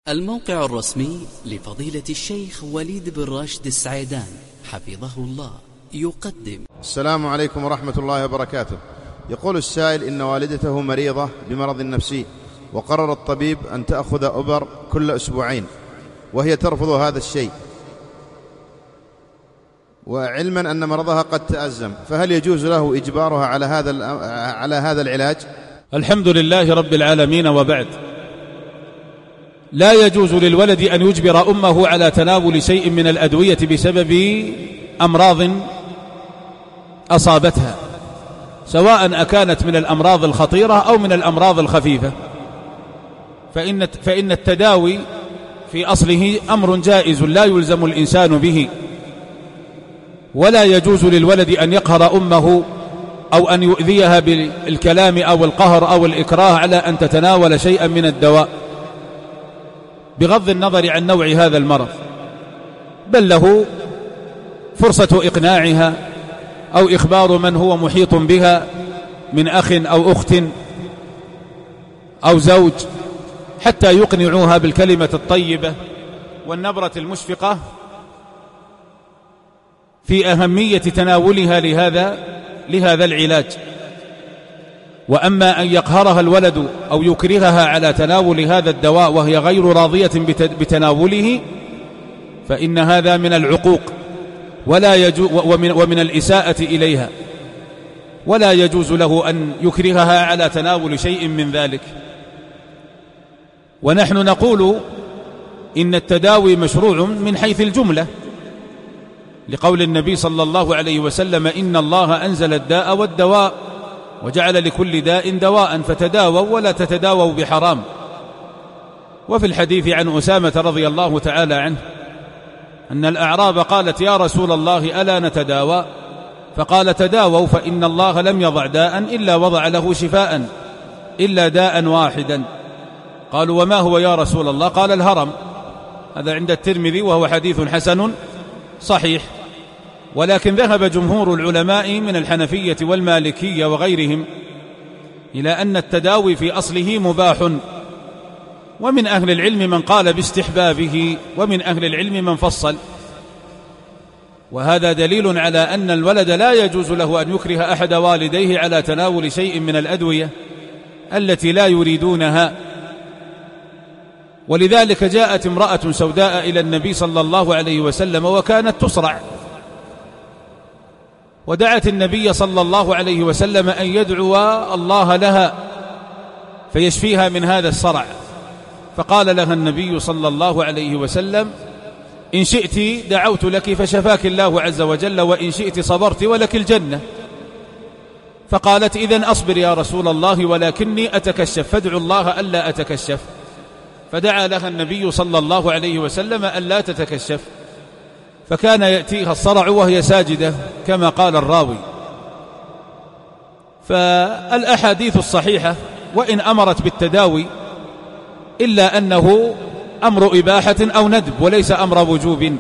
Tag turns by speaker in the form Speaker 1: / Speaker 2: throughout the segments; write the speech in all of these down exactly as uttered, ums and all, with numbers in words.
Speaker 1: الموقع الرسمي لفضيلة الشيخ وليد بن راشد السعيدان حفظه الله يقدم.
Speaker 2: السلام عليكم ورحمة الله وبركاته. يقول السائل إن والدته مريضة بمرض نفسي، وقرر الطبيب أن تأخذ أبر كل أسبوعين، وهي ترفض هذا الشيء، وعلما أن مرضها قد تأزم، فهل يجوز له إجبارها على هذا على هذا العلاج؟
Speaker 3: الحمد لله رب العالمين، وبعد. لا يجوز للولد أن يجبر أمه على تناول شيء من الأدوية بسبب أمراض أصابتها، سواء أكانت من الأمراض الخطيرة أو من الأمراض الخفيفة، فإن فإن التداوي في أصله أمر جائز لا يلزم الإنسان به، ولا يجوز للولد أن يقهر أمه أو أن يؤذيها بالكلام أو القهر أو الإكراه على أن تتناول شيئا من الدواء بغض النظر عن نوع هذا المرض، بل له فرصة إقناعها أو إخبار من هو محيط بها من أخ أو أخت أو زوج، حتى يقنعوها بالكلمة الطيبة والنبرة المشفقة في أهمية تناولها لهذا لهذا العلاج. وأما أن يقهرها الولد أو يكرهها على تناول هذا الدواء وهي غير راضية بتناوله، فإن هذا من العقوق ولا يجوز ومن, ومن الإساءة إليها، ولا يجوز له أن يكرهها على تناول شيء من ذلك. ونحن نقول إن التداوي مشروع من حيث الجملة، لقول النبي صلى الله عليه وسلم: إن الله أنزل الداء والدواء وجعل لكل داء دواء فتداووا ولا تتداووا بحرام. وفي الحديث عن أسامة رضي الله تعالى عنه أن الأعراب قالت: يا رسول الله ألا نتداوى؟ فقال: تداووا فإن الله لم يضع داء إلا وضع له شفاء إلا داء واحدا. قالوا: وما هو يا رسول الله؟ قال: الهرم. هذا عند الترمذي وهو حديث حسن صحيح. ولكن ذهب جمهور العلماء من الحنفية والمالكية وغيرهم إلى أن التداوي في أصله مباح، ومن أهل العلم من قال باستحبابه، ومن أهل العلم من فصل. وهذا دليل على أن الولد لا يجوز له أن يكره أحد والديه على تناول شيء من الأدوية التي لا يريدونها. ولذلك جاءت امرأة سوداء إلى النبي صلى الله عليه وسلم وكانت تصرع، ودعت النبي صلى الله عليه وسلم أن يدعو الله لها فيشفيها من هذا الصرع. فقال لها النبي صلى الله عليه وسلم: إن شئت دعوت لك فشفاك الله عز وجل، وإن شئت صبرت ولك الجنة. فقالت: إذن أصبر يا رسول الله، ولكني أتكشف، فادعو الله ألا أتكشف. فدعا لها النبي صلى الله عليه وسلم ألا تتكشف، فكان يأتيها الصرع وهي ساجدة كما قال الراوي. فالأحاديث الصحيحة وإن أمرت بالتداوي إلا أنه أمر إباحة أو ندب وليس أمر وجوب،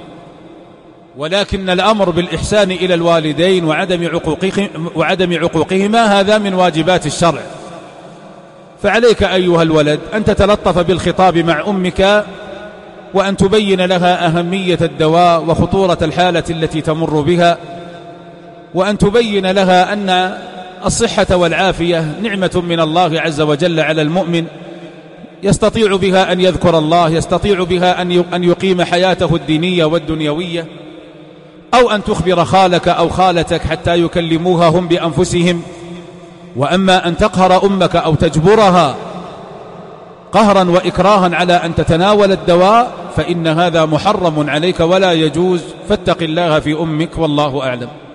Speaker 3: ولكن الأمر بالإحسان إلى الوالدين وعدم عقوقهم وعدم عقوقهما هذا من واجبات الشرع. فعليك أيها الولد أن تتلطف بالخطاب مع أمك، وأن تبين لها أهمية الدواء وخطورة الحالة التي تمر بها، وأن تبين لها أن الصحة والعافية نعمة من الله عز وجل على المؤمن، يستطيع بها أن يذكر الله، يستطيع بها أن يقيم حياته الدينية والدنيوية، أو أن تخبر خالك أو خالتك حتى يكلموها هم بأنفسهم. وأما أن تقهر أمك أو تجبرها قهرا وإكراها على أن تتناول الدواء فإن هذا محرم عليك ولا يجوز، فاتق الله في أمك، والله أعلم.